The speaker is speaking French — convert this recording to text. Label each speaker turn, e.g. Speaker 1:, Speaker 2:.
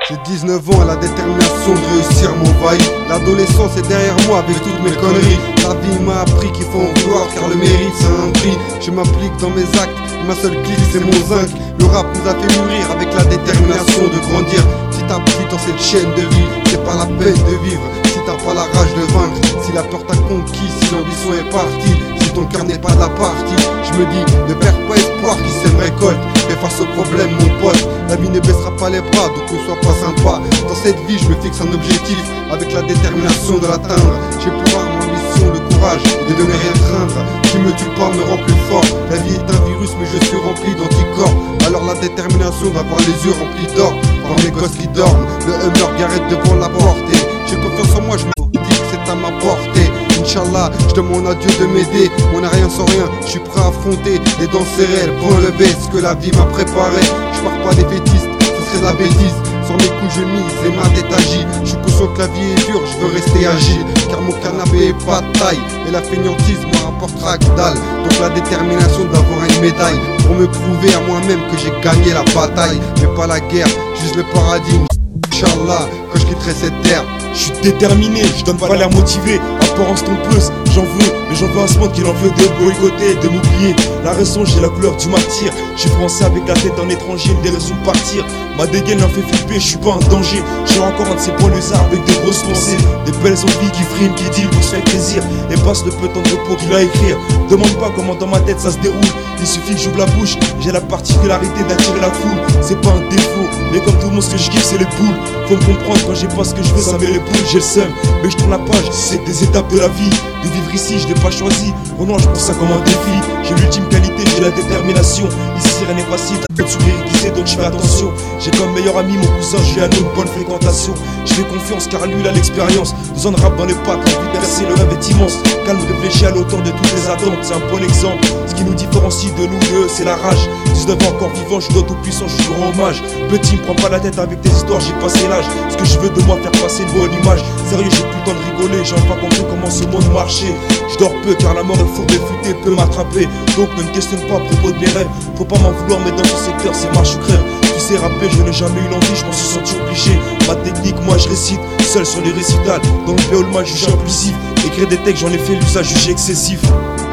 Speaker 1: J'ai 19 ans et la détermination de réussir mon vaille. L'adolescence est derrière moi avec toutes mes conneries. La vie m'a appris qu'il faut en vouloir car le mérite c'est un prix. Je m'applique dans mes actes, ma seule clique c'est mon zinc. Le rap nous a fait mûrir avec la détermination de grandir. Si t'as pris dans cette chaîne de vie, c'est pas la peine de vivre. Si t'as pas la rage de vaincre, si la peur t'a conquis, si l'ambition est partie, si ton cœur n'est pas de la partie, je me dis ne perds pas espoir qui sème récolte. Mais face au problème mon pote, la vie ne baissera pas les bras, donc ne sois pas sympa. Dans cette vie je me fixe un objectif, avec la détermination de l'atteindre. J'ai pour arme l'ambition, le courage et de ne rien craindre. Qui me tue pas me rend plus fort. La vie est un virus mais je suis rempli d'anticorps. Alors la détermination d'avoir les yeux remplis d'or. Par mes gosses qui dorment, le Hummer garette devant la porte. J'ai confiance en moi, je me dis que c'est à ma portée. Inch'Allah, je demande à Dieu de m'aider. On n'a rien sans rien, je suis prêt à affronter. Les dents serrées, le point levé, ce que la vie m'a préparé. Je pars pas des bêtises, ce serait de la bêtise. Sur mes coups je mise, les mains détagies. Je suis conscient que la vie est dure, je veux rester agile. Car mon canapé est pas de taille. Et la fainéantise me rapportera que dalle. Donc la détermination d'avoir une médaille. Pour me prouver à moi-même que j'ai gagné la bataille. Mais pas la guerre, juste le paradis. Inch'Allah, quand je quitterai cette terre.
Speaker 2: Je suis déterminé, je donne pas l'air motivé. Apparence trompeuse, j'en veux, mais j'en veux à ce monde qui en veut de boycotter, de m'oublier. La raison, j'ai la couleur du martyr. Je suis français avec la tête en étranger, des raisons de partir. Ma dégaine en fait flipper, je suis pas en danger. J'ai encore un de ces banlieusards avec des grosses pensées. Des belles envies qui friment, qui deal pour se faire plaisir. Et passe le peu de temps de repos qu'il a à écrire. Demande pas comment dans ma tête ça se déroule. Il suffit que j'ouvre la bouche, j'ai la particularité d'attirer la foule. C'est pas un défaut, mais comme tout le monde ce que je kiffe c'est les poules. Faut me comprendre quand j'ai pas ce que je veux, ça met les poules. J'ai le seum, mais je tourne la page, c'est des étapes de la vie. De vivre ici, je n'ai pas choisi. Oh non, je prends ça comme un défi. J'ai l'ultime qualité, j'ai la détermination. Ici rien n'est facile, de sourire aiguisé, donc je fais attention. J'ai comme meilleur ami mon cousin, j'ai à nous une bonne fréquentation. Je fais confiance car lui il a l'expérience. 2 ans de rap dans les pattes, envie de percer, le rêve est immense. Calme, réfléchis à l'auteur de toutes les attentes, c'est un bon exemple. Ce qui nous différencie de nous deux, c'est la rage. 19 ans encore vivant, je dois tout puissant, je lui rends hommage. Petit, me prends pas la tête avec tes histoires, j'ai passé l'âge. Ce que je veux de moi, faire passer une bonne image. Sérieux, j'ai plus le temps de rigoler, j'ai enfin compris comment ce monde marchait. Je dors peu car la mort est fourbe et futée peut m'attraper. Donc ne me questionne pas à propos de mes rêves. Faut pas m'en vouloir, mais dans ce secteur c'est marche ou crève. Tu sais rapper, je n'ai jamais eu l'envie, je m'en suis senti obligé. Ma technique, moi je récite, seul sur les récitals. Dans le PO, le mal jugé impulsif. Écrire des textes, j'en ai fait l'usage jugé excessif.